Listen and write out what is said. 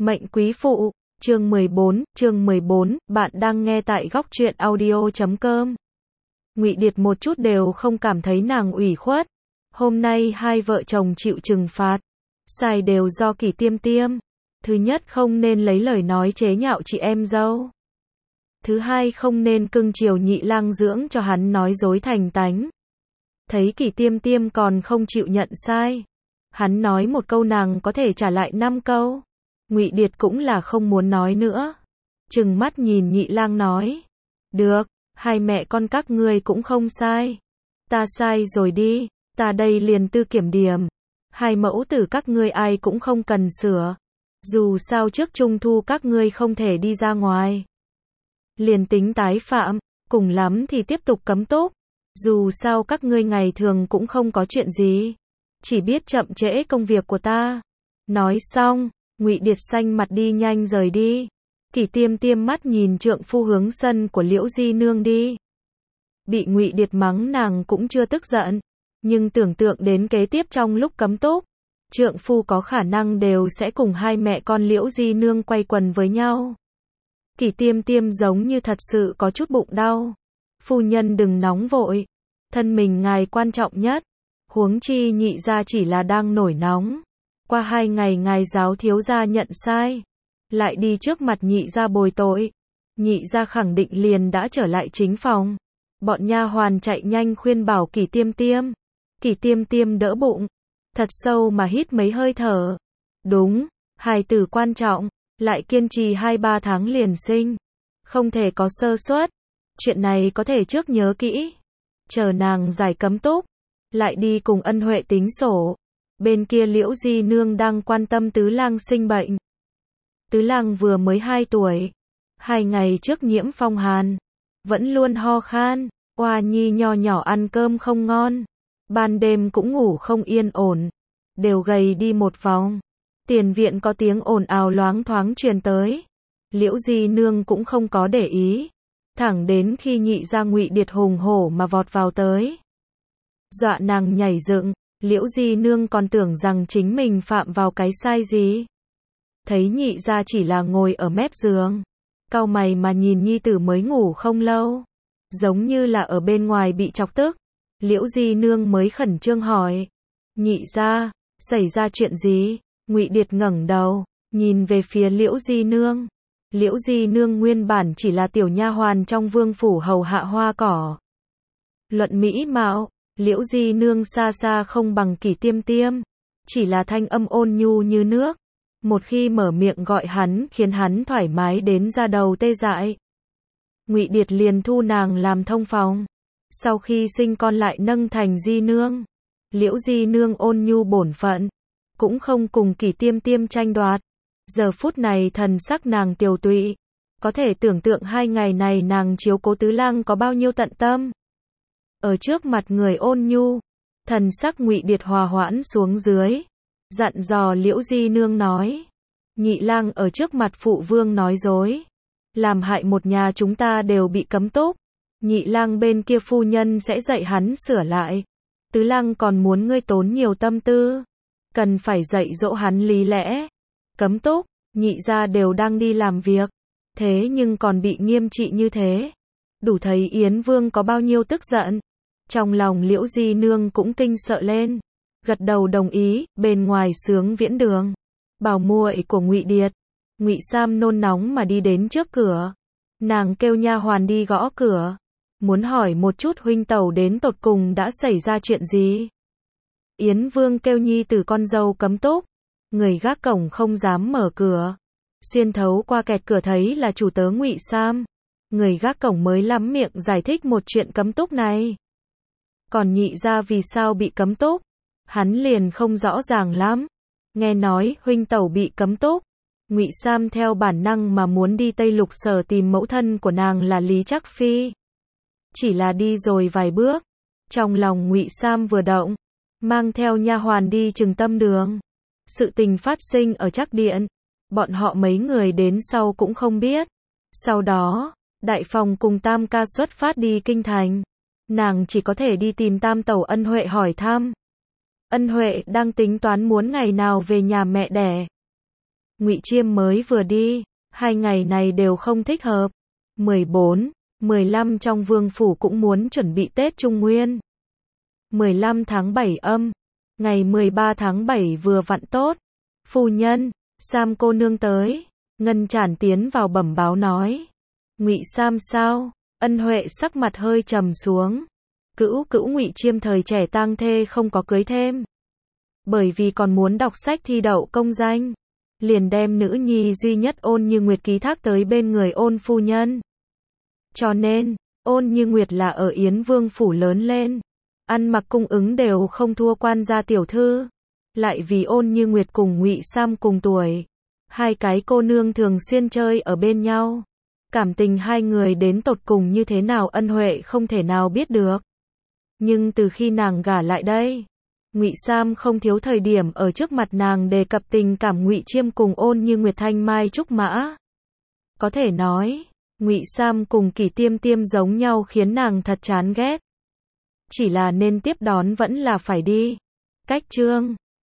Mệnh quý phụ, chương 14, bạn đang nghe tại góc truyện audio.com. Ngụy Điệt một chút đều không cảm thấy nàng ủy khuất. Hôm nay hai vợ chồng chịu trừng phạt, sai đều do Kỷ Tiêm Tiêm. Thứ nhất, không nên lấy lời nói chế nhạo chị em dâu. Thứ hai, không nên cưng chiều nhị lang dưỡng cho hắn nói dối thành tánh. Thấy Kỷ Tiêm Tiêm còn không chịu nhận sai, hắn nói một câu nàng có thể trả lại 5 câu. Ngụy Điệt cũng là không muốn nói nữa. Trừng mắt nhìn nhị lang nói. Được, hai mẹ con các ngươi cũng không sai. Ta sai rồi đi, ta đây liền tư kiểm điểm. Hai mẫu tử các ngươi ai cũng không cần sửa. Dù sao trước Trung Thu các ngươi không thể đi ra ngoài. Liền tính tái phạm, cùng lắm thì tiếp tục cấm túc. Dù sao các ngươi ngày thường cũng không có chuyện gì. Chỉ biết chậm trễ công việc của ta. Nói xong, Ngụy Điệt xanh mặt đi nhanh rời đi. Kỷ Tiêm Tiêm mắt nhìn trượng phu hướng sân của Liễu Di Nương đi. Bị Ngụy Điệt mắng nàng cũng chưa tức giận, nhưng tưởng tượng đến kế tiếp trong lúc cấm túc, trượng phu có khả năng đều sẽ cùng hai mẹ con Liễu Di Nương quay quần với nhau. Kỷ Tiêm Tiêm giống như thật sự có chút bụng đau. Phu nhân đừng nóng vội, thân mình ngài quan trọng nhất. Huống chi nhị gia chỉ là đang nổi nóng. Qua 2 ngày ngài giáo thiếu gia nhận sai, lại đi trước mặt nhị gia bồi tội. Nhị gia khẳng định liền đã trở lại chính phòng. Bọn nha hoàn chạy nhanh khuyên bảo Kỷ Tiêm Tiêm. Kỷ Tiêm Tiêm đỡ bụng, thật sâu mà hít mấy hơi thở. Đúng, hài tử quan trọng, lại kiên trì 2-3 tháng liền sinh, không thể có sơ suất. Chuyện này có thể trước nhớ kỹ, chờ nàng giải cấm túc, lại đi cùng Ân Huệ tính sổ. Bên kia Liễu Di Nương đang quan tâm Tứ Lang sinh bệnh. Tứ Lang vừa mới 2 tuổi, 2 ngày trước nhiễm phong hàn, vẫn luôn ho khan. Oa nhi nho nhỏ ăn cơm không ngon, ban đêm cũng ngủ không yên ổn, đều gầy đi một vòng. Tiền viện có tiếng ồn ào loáng thoáng truyền tới. Liễu Di Nương cũng không có để ý, thẳng đến khi nhị gia Ngụy Điệt hùng hổ mà vọt vào tới, dọa nàng nhảy dựng. Liễu Di Nương còn tưởng rằng chính mình phạm vào cái sai gì. Thấy nhị gia chỉ là ngồi ở mép giường, cau mày mà nhìn nhi tử mới ngủ không lâu, giống như là ở bên ngoài bị chọc tức. Liễu Di Nương mới khẩn trương hỏi, nhị gia, xảy ra chuyện gì? Ngụy Điệt ngẩng đầu, nhìn về phía Liễu Di Nương. Liễu Di Nương nguyên bản chỉ là tiểu nha hoàn trong vương phủ hầu hạ hoa cỏ. Luận mỹ mạo, Liễu Di Nương xa xa không bằng Kỷ Tiêm Tiêm, chỉ là thanh âm ôn nhu như nước. Một khi mở miệng gọi hắn khiến hắn thoải mái đến da đầu tê dại. Ngụy Điệt liền thu nàng làm thông phòng. Sau khi sinh con lại nâng thành Di Nương. Liễu Di Nương ôn nhu bổn phận, cũng không cùng Kỷ Tiêm Tiêm tranh đoạt. Giờ phút này thần sắc nàng tiều tụy, có thể tưởng tượng 2 ngày này nàng chiếu cố Tứ Lang có bao nhiêu tận tâm. Ở trước mặt người ôn nhu, thần sắc Ngụy Điệt hòa hoãn xuống dưới, dặn dò Liễu Di Nương nói, nhị lang ở trước mặt phụ vương nói dối, làm hại một nhà chúng ta đều bị cấm túc. Nhị lang bên kia phu nhân sẽ dạy hắn sửa lại. Tứ lang còn muốn ngươi tốn nhiều tâm tư, cần phải dạy dỗ hắn lý lẽ. Cấm túc, nhị gia đều đang đi làm việc, thế nhưng còn bị nghiêm trị như thế, đủ thấy Yến Vương có bao nhiêu tức giận. Trong lòng Liễu Di Nương cũng kinh sợ lên, gật đầu đồng ý. Bên ngoài Xướng Viễn Đường, bảo muội của Ngụy Điệt, Ngụy Sam nôn nóng mà đi đến trước cửa. Nàng kêu nha hoàn đi gõ cửa, muốn hỏi một chút huynh tẩu đến tột cùng đã xảy ra chuyện gì. Yến Vương kêu nhi tử con dâu cấm túc, người gác cổng không dám mở cửa. Xuyên thấu qua kẹt cửa thấy là chủ tớ Ngụy Sam, người gác cổng mới lắm miệng giải thích một chuyện cấm túc này. Còn nhị gia vì sao bị cấm túc, hắn liền không rõ ràng lắm. Nghe nói huynh tẩu bị cấm túc, Ngụy Sam theo bản năng mà muốn đi Tây Lục Sở tìm mẫu thân của nàng là Lý Trắc Phi. Chỉ là đi rồi vài bước, trong lòng Ngụy Sam vừa động, mang theo nha hoàn đi Trừng Tâm Đường. Sự tình phát sinh ở Trắc Điện, bọn họ mấy người đến sau cũng không biết. Sau đó, Đại Phòng cùng Tam ca xuất phát đi kinh thành. Nàng chỉ có thể đi tìm tam tẩu Ân Huệ hỏi thăm. Ân Huệ đang tính toán muốn ngày nào về nhà mẹ đẻ. Ngụy Chiêm mới vừa đi, 2 ngày này đều không thích hợp. 14, 15 trong vương phủ cũng muốn chuẩn bị Tết Trung Nguyên. 15 tháng 7 âm, ngày 13 tháng 7 vừa vặn tốt. Phu nhân, Sam cô nương tới. Ngân Trản tiến vào bẩm báo nói. Ngụy Sam sao? Ân Huệ sắc mặt hơi trầm xuống. Cữu Ngụy Chiêm thời trẻ tang thê không có cưới thêm. Bởi vì còn muốn đọc sách thi đậu công danh, liền đem nữ nhi duy nhất Ôn Như Nguyệt ký thác tới bên người Ôn phu nhân. Cho nên, Ôn Như Nguyệt là ở Yến Vương phủ lớn lên, ăn mặc cung ứng đều không thua quan gia tiểu thư. Lại vì Ôn Như Nguyệt cùng Ngụy Sam cùng tuổi, hai cái cô nương thường xuyên chơi ở bên nhau. Cảm tình hai người đến tột cùng như thế nào Ân Huệ không thể nào biết được. Nhưng từ khi nàng gả lại đây, Ngụy Sam không thiếu thời điểm ở trước mặt nàng đề cập tình cảm Ngụy Chiêm cùng Ôn Như Nguyệt thanh mai trúc mã. Có thể nói, Ngụy Sam cùng Kỷ Tiêm Tiêm giống nhau khiến nàng thật chán ghét. Chỉ là nên tiếp đón vẫn là phải đi. Cách chương